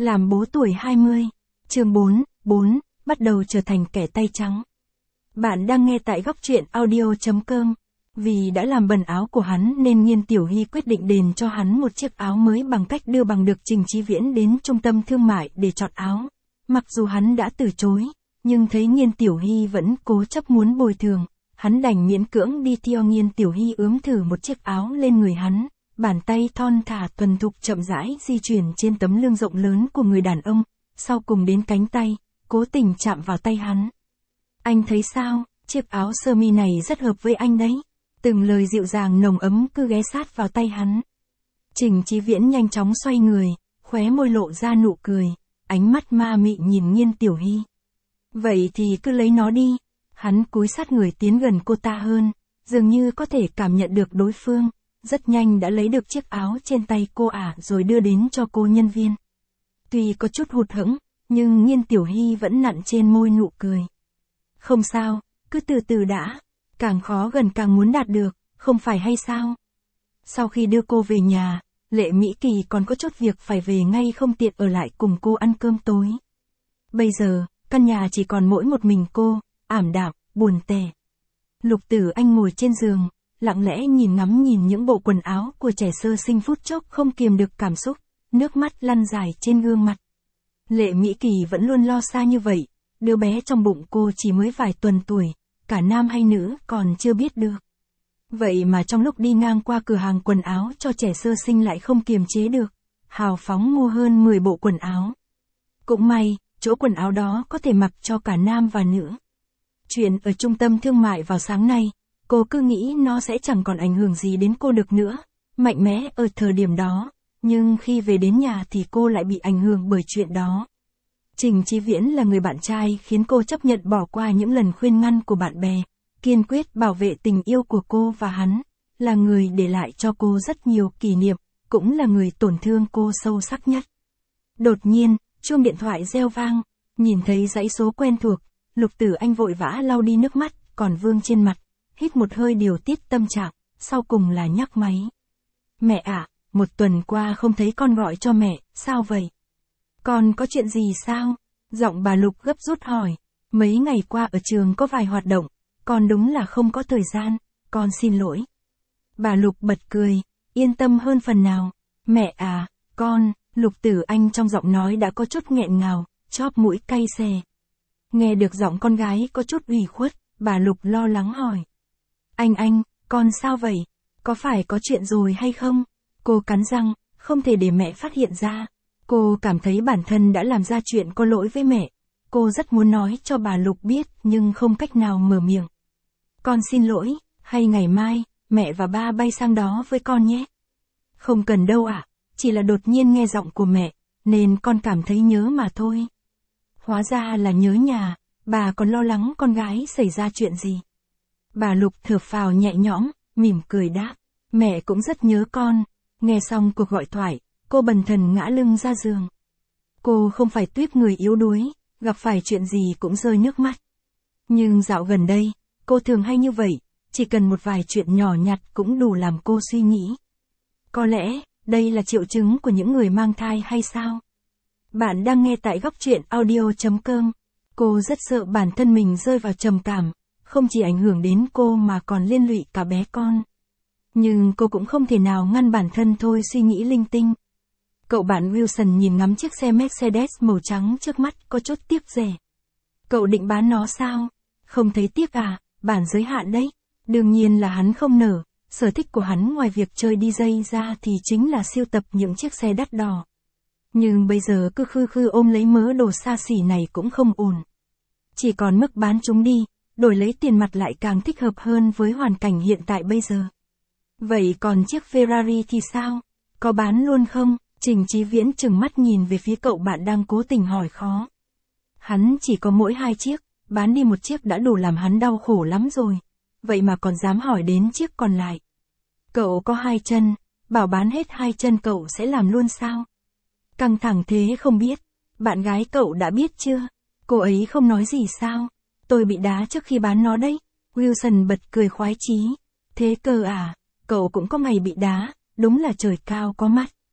Làm bố tuổi 20. Chương 4, bắt đầu trở thành kẻ tay trắng. Bạn đang nghe tại góc truyện audio.com. Vì đã làm bẩn áo của hắn nên Nghiên Tiểu Hy quyết định đền cho hắn một chiếc áo mới bằng cách đưa bằng được Trình Chí Viễn đến trung tâm thương mại để chọn áo. Mặc dù hắn đã từ chối, nhưng thấy Nghiên Tiểu Hy vẫn cố chấp muốn bồi thường, hắn đành miễn cưỡng đi theo Nghiên Tiểu Hy ướm thử một chiếc áo lên người hắn. Bàn tay thon thả thuần thục chậm rãi di chuyển trên tấm lưng rộng lớn của người đàn ông, sau cùng đến cánh tay, cố tình chạm vào tay hắn. Anh thấy sao, chiếc áo sơ mi này rất hợp với anh đấy. Từng lời dịu dàng nồng ấm cứ ghé sát vào tay hắn. Trình Chí Viễn nhanh chóng xoay người, khóe môi lộ ra nụ cười, ánh mắt ma mị nhìn Nghiên Tiểu Hy. Vậy thì cứ lấy nó đi. Hắn cúi sát người tiến gần cô ta hơn, dường như có thể cảm nhận được đối phương. Rất nhanh đã lấy được chiếc áo trên tay cô rồi đưa đến cho cô nhân viên. Tuy có chút hụt hẫng, nhưng Nghiên Tiểu Hy vẫn nặn trên môi nụ cười. Không sao, cứ từ từ đã, càng khó gần càng muốn đạt được, không phải hay sao? Sau khi đưa cô về nhà, Lệ Mỹ Kỳ còn có chút việc phải về ngay không tiện ở lại cùng cô ăn cơm tối. Bây giờ, căn nhà chỉ còn mỗi một mình cô, ảm đạm, buồn tẻ. Lục Tử Anh ngồi trên giường, lặng lẽ ngắm nhìn những bộ quần áo của trẻ sơ sinh, phút chốc không kiềm được cảm xúc, nước mắt lăn dài trên gương mặt. Lệ Mỹ Kỳ vẫn luôn lo xa như vậy, đứa bé trong bụng cô chỉ mới vài tuần tuổi, cả nam hay nữ còn chưa biết được. Vậy mà trong lúc đi ngang qua cửa hàng quần áo cho trẻ sơ sinh lại không kiềm chế được, hào phóng mua hơn 10 bộ quần áo. Cũng may, chỗ quần áo đó có thể mặc cho cả nam và nữ. Chuyện ở trung tâm thương mại vào sáng nay, cô cứ nghĩ nó sẽ chẳng còn ảnh hưởng gì đến cô được nữa, mạnh mẽ ở thời điểm đó, nhưng khi về đến nhà thì cô lại bị ảnh hưởng bởi chuyện đó. Trình Chí Viễn là người bạn trai khiến cô chấp nhận bỏ qua những lần khuyên ngăn của bạn bè, kiên quyết bảo vệ tình yêu của cô và hắn, là người để lại cho cô rất nhiều kỷ niệm, cũng là người tổn thương cô sâu sắc nhất. Đột nhiên, chuông điện thoại reo vang, nhìn thấy dãy số quen thuộc, Lục Tử Anh vội vã lau đi nước mắt còn vương trên mặt, hít một hơi điều tiết tâm trạng, sau cùng là nhấc máy. Mẹ ạ, một tuần qua không thấy con gọi cho mẹ, sao vậy? Con có chuyện gì sao? Giọng bà Lục gấp rút hỏi. Mấy ngày qua ở trường có vài hoạt động, con đúng là không có thời gian, con xin lỗi. Bà Lục bật cười, yên tâm hơn phần nào. Mẹ à, con, Lục Tử Anh trong giọng nói đã có chút nghẹn ngào, chóp mũi cay xè. Nghe được giọng con gái có chút ủy khuất, bà Lục lo lắng hỏi. Anh, con sao vậy? Có phải có chuyện rồi hay không? Cô cắn răng, không thể để mẹ phát hiện ra. Cô cảm thấy bản thân đã làm ra chuyện có lỗi với mẹ. Cô rất muốn nói cho bà Lục biết nhưng không cách nào mở miệng. Con xin lỗi, hay ngày mai, mẹ và ba bay sang đó với con nhé. Không cần đâu ạ, chỉ là đột nhiên nghe giọng của mẹ, nên con cảm thấy nhớ mà thôi. Hóa ra là nhớ nhà, bà còn lo lắng con gái xảy ra chuyện gì. Bà Lục thở phào nhẹ nhõm, mỉm cười đáp, mẹ cũng rất nhớ con. Nghe xong cuộc gọi thoại, cô bần thần ngã lưng ra giường. Cô không phải tuýp người yếu đuối, gặp phải chuyện gì cũng rơi nước mắt. Nhưng dạo gần đây, cô thường hay như vậy, chỉ cần một vài chuyện nhỏ nhặt cũng đủ làm cô suy nghĩ. Có lẽ, đây là triệu chứng của những người mang thai hay sao? Bạn đang nghe tại góc truyện audio.com. Cô rất sợ bản thân mình rơi vào trầm cảm, không chỉ ảnh hưởng đến cô mà còn liên lụy cả bé con. Nhưng cô cũng không thể nào ngăn bản thân thôi suy nghĩ linh tinh. Cậu bạn Wilson nhìn ngắm chiếc xe Mercedes màu trắng trước mắt có chút tiếc rẻ. Cậu định bán nó sao? Không thấy tiếc à, bản giới hạn đấy. Đương nhiên là hắn không nở, sở thích của hắn ngoài việc chơi DJ ra thì chính là sưu tập những chiếc xe đắt đỏ. Nhưng bây giờ cứ khư ôm lấy mớ đồ xa xỉ này cũng không ổn. Chỉ còn mức bán chúng đi, đổi lấy tiền mặt lại càng thích hợp hơn với hoàn cảnh hiện tại bây giờ. Vậy còn chiếc Ferrari thì sao? Có bán luôn không? Trình Chí Viễn trừng mắt nhìn về phía cậu bạn đang cố tình hỏi khó. Hắn chỉ có mỗi 2 chiếc, bán đi một chiếc đã đủ làm hắn đau khổ lắm rồi. Vậy mà còn dám hỏi đến chiếc còn lại. Cậu có 2 chân, bảo bán hết 2 chân cậu sẽ làm luôn sao? Căng thẳng thế không biết, bạn gái cậu đã biết chưa? Cô ấy không nói gì sao? Tôi bị đá trước khi bán nó đấy. Wilson bật cười khoái chí. Thế cơ à, cậu cũng có ngày bị đá, đúng là trời cao có mắt.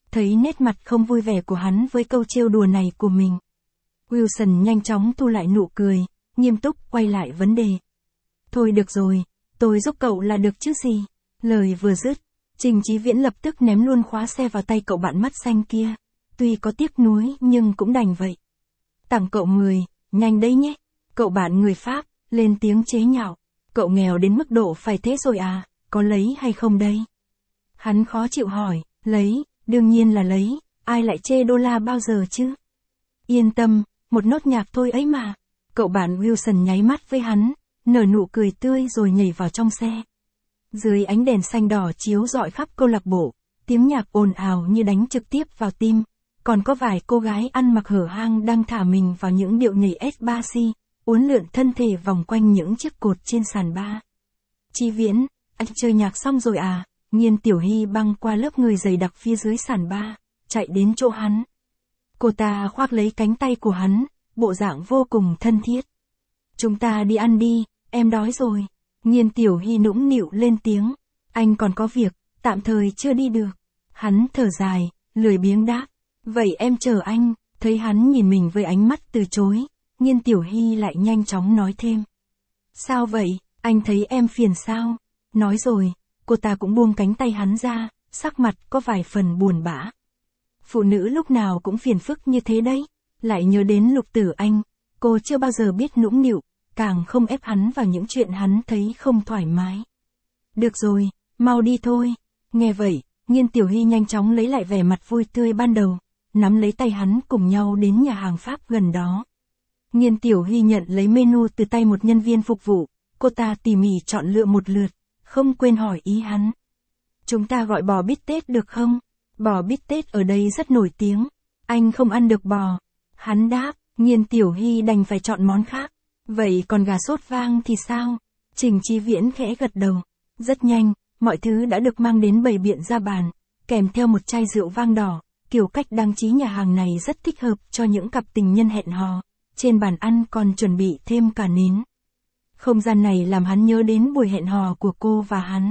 Thấy nét mặt không vui vẻ của hắn với câu trêu đùa này của mình, Wilson nhanh chóng thu lại nụ cười, nghiêm túc quay lại vấn đề. Thôi được rồi, tôi giúp cậu là được chứ gì. Lời vừa dứt, Trình Chí Viễn lập tức ném luôn khóa xe vào tay cậu bạn mắt xanh kia. Tuy có tiếc nuối nhưng cũng đành vậy. Tặng cậu 10, nhanh đấy nhé. Cậu bạn người Pháp, lên tiếng chế nhạo. Cậu nghèo đến mức độ phải thế rồi à, có lấy hay không đây? Hắn khó chịu hỏi, lấy, đương nhiên là lấy, ai lại chê đô la bao giờ chứ? Yên tâm, một nốt nhạc thôi ấy mà. Cậu bạn Wilson nháy mắt với hắn, nở nụ cười tươi rồi nhảy vào trong xe. Dưới ánh đèn xanh đỏ chiếu rọi khắp câu lạc bộ, tiếng nhạc ồn ào như đánh trực tiếp vào tim, còn có vài cô gái ăn mặc hở hang đang thả mình vào những điệu nhảy S3C, uốn lượn thân thể vòng quanh những chiếc cột trên sàn bar. Chí Viễn, anh chơi nhạc xong rồi à? Nhiên Tiểu Hy băng qua lớp người dày đặc phía dưới sàn bar, chạy đến chỗ hắn. Cô ta khoác lấy cánh tay của hắn, bộ dạng vô cùng thân thiết. Chúng ta đi ăn đi, em đói rồi. Nhiên Tiểu Hy nũng nịu lên tiếng. Anh còn có việc, tạm thời chưa đi được. Hắn thở dài, lười biếng đáp. Vậy em chờ anh. Thấy hắn nhìn mình với ánh mắt từ chối, Nhiên Tiểu Hy lại nhanh chóng nói thêm. Sao vậy, anh thấy em phiền sao? Nói rồi, cô ta cũng buông cánh tay hắn ra, sắc mặt có vài phần buồn bã. Phụ nữ lúc nào cũng phiền phức như thế đấy. Lại nhớ đến Lục Tử Anh, cô chưa bao giờ biết nũng nịu, càng không ép hắn vào những chuyện hắn thấy không thoải mái. Được rồi, mau đi thôi. Nghe vậy, Nhiên Tiểu Hy nhanh chóng lấy lại vẻ mặt vui tươi ban đầu, nắm lấy tay hắn cùng nhau đến nhà hàng Pháp gần đó. Nhiên Tiểu Hy nhận lấy menu từ tay một nhân viên phục vụ, cô ta tỉ mỉ chọn lựa một lượt, không quên hỏi ý hắn. Chúng ta gọi bò bít tết được không? Bò bít tết ở đây rất nổi tiếng. Anh không ăn được bò. Hắn đáp, Nhiên Tiểu Hy đành phải chọn món khác. Vậy còn gà sốt vang thì sao? Trình Chí Viễn khẽ gật đầu. Rất nhanh, mọi thứ đã được mang đến bày biện ra bàn, kèm theo một chai rượu vang đỏ. Kiểu cách đăng trí nhà hàng này rất thích hợp cho những cặp tình nhân hẹn hò. Trên bàn ăn còn chuẩn bị thêm cả nến. Không gian này làm hắn nhớ đến buổi hẹn hò của cô và hắn.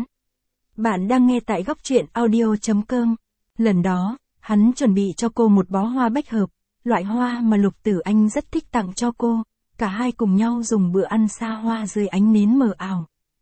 Bạn đang nghe tại góc truyện audio.com. Lần đó, hắn chuẩn bị cho cô một bó hoa bách hợp, loại hoa mà Lục Tử Anh rất thích tặng cho cô. Cả hai cùng nhau dùng bữa ăn xa hoa dưới ánh nến mờ ảo.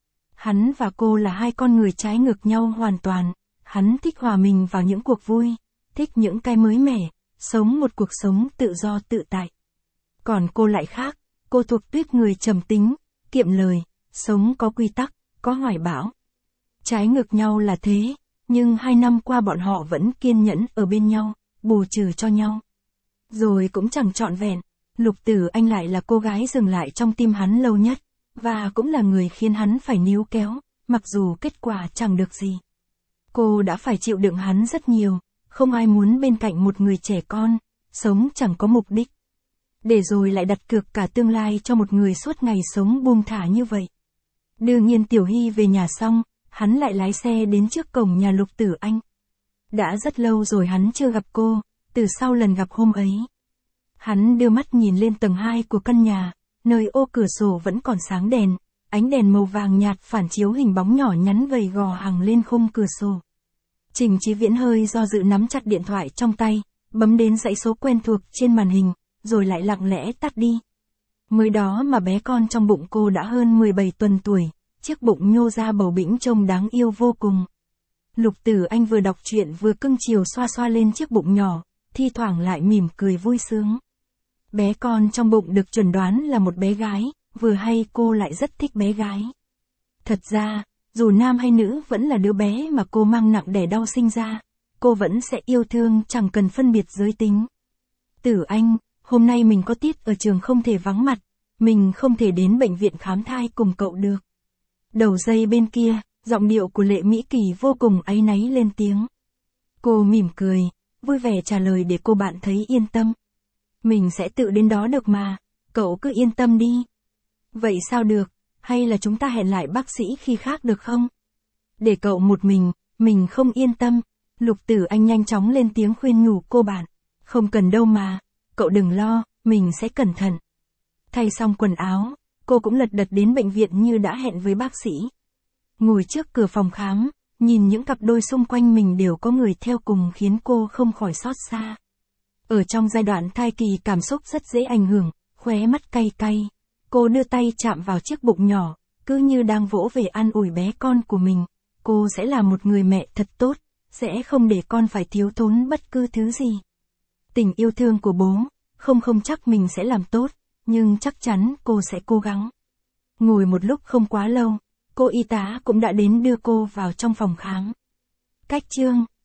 Hắn và cô là hai con người trái ngược nhau hoàn toàn. Hắn thích hòa mình vào những cuộc vui, thích những cái mới mẻ, sống một cuộc sống tự do tự tại. Còn cô lại khác, cô thuộc tuýp người trầm tính, kiệm lời, sống có quy tắc, có hoài bão. Trái ngược nhau là thế, nhưng 2 năm qua bọn họ vẫn kiên nhẫn ở bên nhau, bù trừ cho nhau. Rồi cũng chẳng trọn vẹn, Lục Tử Anh lại là cô gái dừng lại trong tim hắn lâu nhất, và cũng là người khiến hắn phải níu kéo, mặc dù kết quả chẳng được gì. Cô đã phải chịu đựng hắn rất nhiều, không ai muốn bên cạnh một người trẻ con, sống chẳng có mục đích. Để rồi lại đặt cược cả tương lai cho một người suốt ngày sống buông thả như vậy. Đưa Nhiên Tiểu Hy về nhà xong, hắn lại lái xe đến trước cổng nhà Lục Tử Anh. Đã rất lâu rồi hắn chưa gặp cô, từ sau lần gặp hôm ấy. Hắn đưa mắt nhìn lên tầng 2 của căn nhà, nơi ô cửa sổ vẫn còn sáng đèn, ánh đèn màu vàng nhạt phản chiếu hình bóng nhỏ nhắn gầy gò hằng lên khung cửa sổ. Trình Chí Viễn hơi do dự nắm chặt điện thoại trong tay, bấm đến dãy số quen thuộc trên màn hình, rồi lại lặng lẽ tắt đi. Mới đó mà bé con trong bụng cô đã hơn 17 tuần tuổi, chiếc bụng nhô ra bầu bĩnh trông đáng yêu vô cùng. Lục Tử Anh vừa đọc truyện vừa cưng chiều xoa xoa lên chiếc bụng nhỏ, thi thoảng lại mỉm cười vui sướng. Bé con trong bụng được chuẩn đoán là một bé gái, vừa hay cô lại rất thích bé gái. Thật ra, dù nam hay nữ vẫn là đứa bé mà cô mang nặng đẻ đau sinh ra, cô vẫn sẽ yêu thương chẳng cần phân biệt giới tính. Tử Anh, hôm nay mình có tiết ở trường không thể vắng mặt, mình không thể đến bệnh viện khám thai cùng cậu được. Đầu dây bên kia, giọng điệu của Lệ Mỹ Kỳ vô cùng áy náy lên tiếng. Cô mỉm cười, vui vẻ trả lời để cô bạn thấy yên tâm. Mình sẽ tự đến đó được mà, cậu cứ yên tâm đi. Vậy sao được, hay là chúng ta hẹn lại bác sĩ khi khác được không? Để cậu một mình không yên tâm. Lục Tử Anh nhanh chóng lên tiếng khuyên nhủ cô bạn. Không cần đâu mà, cậu đừng lo, mình sẽ cẩn thận. Thay xong quần áo, cô cũng lật đật đến bệnh viện như đã hẹn với bác sĩ. Ngồi trước cửa phòng khám, Nhìn những cặp đôi xung quanh mình đều có người theo cùng khiến cô không khỏi xót xa. Ở trong giai đoạn thai kỳ cảm xúc rất dễ ảnh hưởng, khóe mắt cay cay. Cô đưa tay chạm vào chiếc bụng nhỏ, cứ như đang vỗ về an ủi bé con của mình. Cô sẽ là một người mẹ thật tốt, sẽ không để con phải thiếu thốn bất cứ thứ gì. Tình yêu thương của bố, không chắc mình sẽ làm tốt, nhưng chắc chắn cô sẽ cố gắng. Ngồi một lúc không quá lâu, cô y tá cũng đã đến đưa cô vào trong phòng khám. Cách chương